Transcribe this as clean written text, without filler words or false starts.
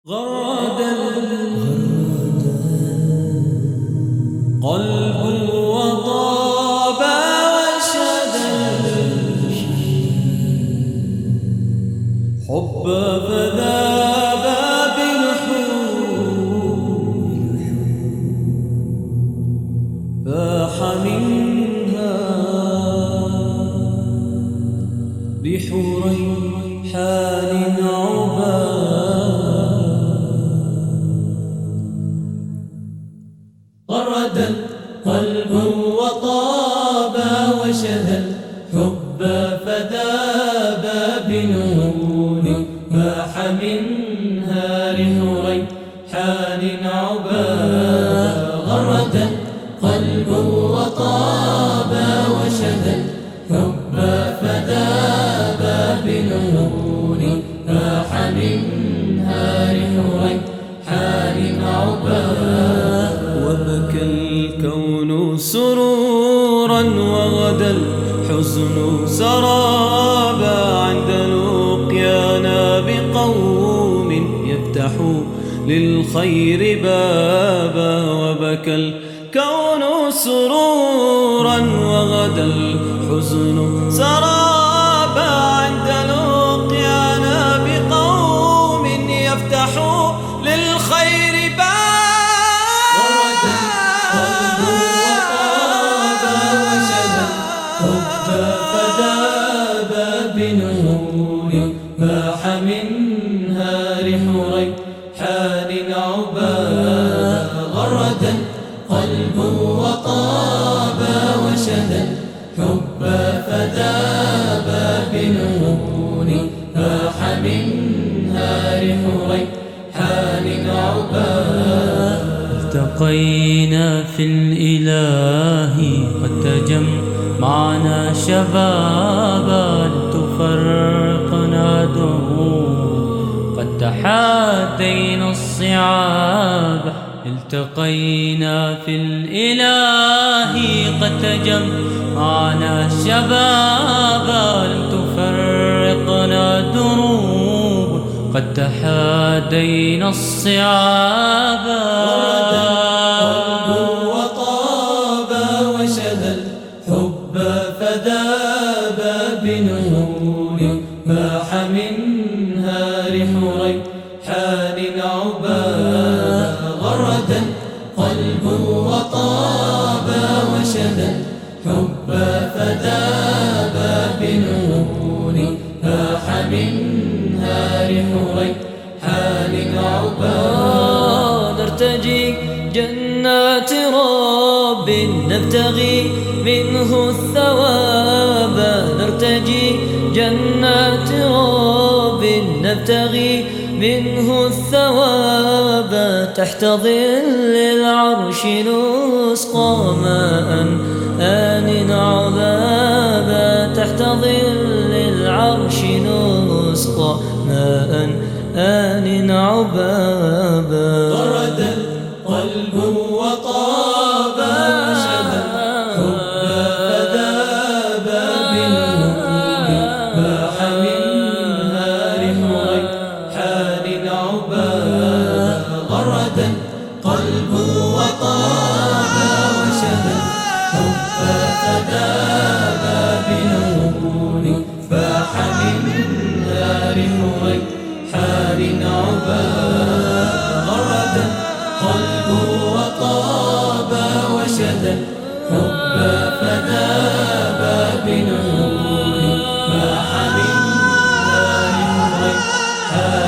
غرد القلب وطاب وشد الحب فذاب بالحور فاح منها بحريحان غرد القلب وطاب وشذا الحب فذاب بالعيون فاح منها لحريحان عبا غرد القلب وطاب وشذا الحب فذاب بالعيون فاح منها لحريحان عبا وبكى الكون سرورا وغدا الحزن سرابا عند لقيانا بقوم يفتحوا للخير بابا وبكى الكون سرورا وغدا الحزن سرابا عند لقيانا بقوم يفتحوا للخير بابا فذاب بالعيون فاح منها لحريحان عبا غرد القلب وطاب وشذا الحب فذاب بالعيون فاح منها لحريحان عبا التقينا في الإله قد تجمعنا شبابا تفرقنا دروب قد تحادينا الصعاب التقينا في الإله قد تجمعنا شبابا تفرقنا دروب قد تحادينا الصعاب وطاب وشذا الحب فذاب بالعيون فاح منها لحريحان عبا غرد القلب وطاب وشذا الحب فذاب بالعيون فاح منها لحريحان عبا نرتجي جنات رب نبتغي منه الثواب نرتجي جنات رب نبتغي منه الثواب تحت ظل العرش نسقى ماء آن عذابا تحت ظل العرش نسقى ماء آن عبابا غرد القلب وطاب وشذا الحب فذاب بالعيون فاح منها لحريحان عبا غرد القلب وطاب وشذا الحب فذاب بالعيون فاح منها لحريحان عبا غرد القلب وطاب وشذا الحب فذاب بالعيون فاح منها لحريحان